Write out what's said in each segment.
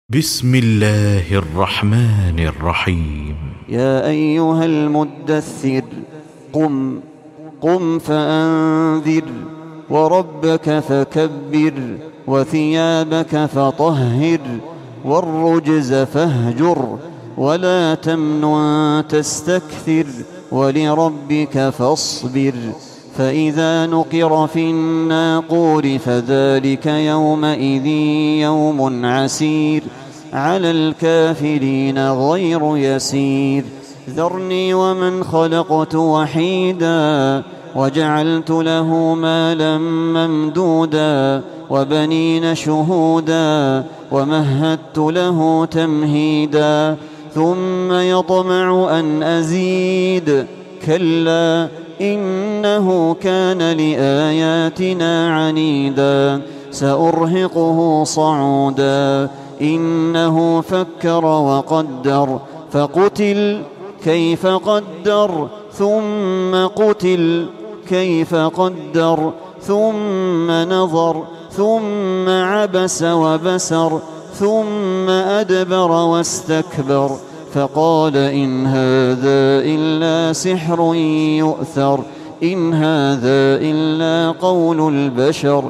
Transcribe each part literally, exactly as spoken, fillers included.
بسم الله الرحمن الرحيم. يا أيها المدثر قم قم فأنذر وربك فكبر وثيابك فطهر والرجز فاهجر ولا تمنن تستكثر ولربك فاصبر فإذا نقر في الناقور فذلك يومئذ يوم عسير على الكافرين غير يسير ذرني ومن خلقت وحيدا وجعلت له مالا ممدودا وبنين شهودا ومهدت له تمهيدا ثم يطمع أن أزيد كلا إنه كان لآياتنا عنيدا سأرهقه صعودا إنه فكر وقدر فقتل كيف قدر ثم قتل كيف قدر ثم نظر ثم عبس وبسر ثم أدبر واستكبر فقال إن هذا إلا سحر يؤثر إن هذا إلا قول البشر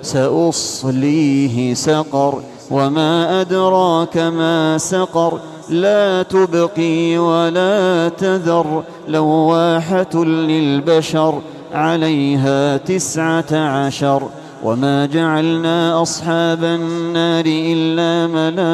سأصليه سقر وما أدراك ما سقر لا تبقي ولا تذر لواحة للبشر عليها تسعة عشر وما جعلنا أصحاب النار إلا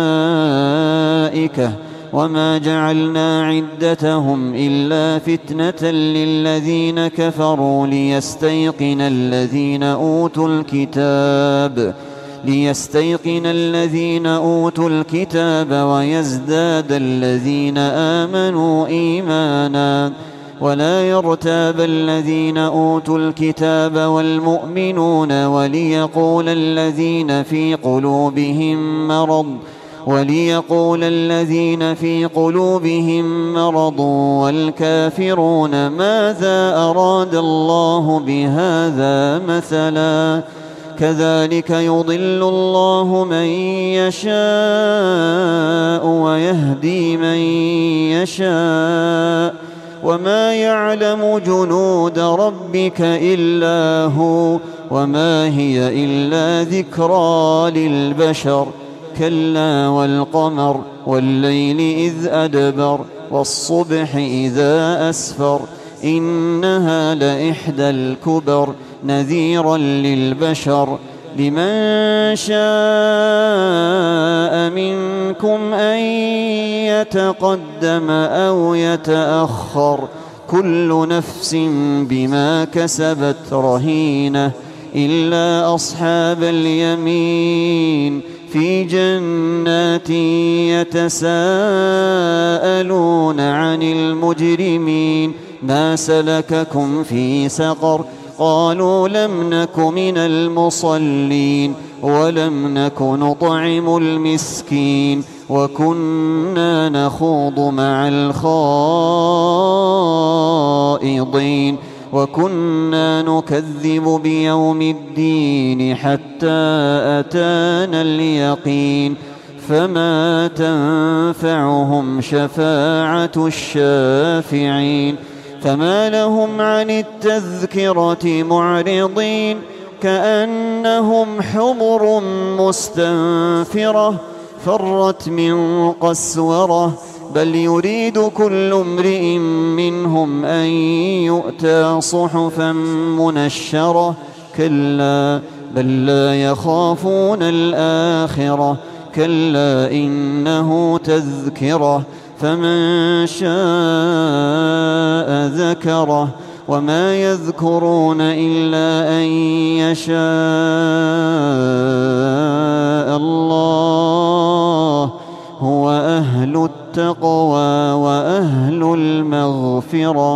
ملائكة وما جعلنا عدتهم إلا فتنة للذين كفروا ليستيقن الذين أوتوا الكتاب ليستيقن الذين أوتوا الكتاب ويزداد الذين آمنوا إيمانا ولا يرتاب الذين أوتوا الكتاب والمؤمنون وليقول الذين في قلوبهم مرض وليقول الذين في قلوبهم مرض والكافرون ماذا أراد الله بهذا مثلا كذلك يضل الله من يشاء ويهدي من يشاء وما يعلم جنود ربك إلا هو وما هي إلا ذكرى للبشر كلا والقمر والليل إذ أدبر والصبح إذا أسفر إنها لإحدى الكبر نذيرا للبشر لمن شاء منكم أن يتقدم أو يتأخر كل نفس بما كسبت رهينة إلا أصحاب اليمين في جنات يتساءلون عن المجرمين ما سلككم في سقر قالوا لم نك من المصلين ولم نك نطعم المسكين وكنا نخوض مع الخائضين وكنا نكذب بيوم الدين حتى أتانا اليقين فما تنفعهم شفاعة الشافعين فما لهم عن التذكرة معرضين كأنهم حمر مستنفرة فرت من قسورة بل يريد كل امرئ منهم أن يؤتى صحفا منشرة كلا بل لا يخافون الآخرة كلا إنه تذكرة فمن شاء ذكره وما يذكرون إلا أن يشاء الله هو أهل التقوى وأهل المغفرة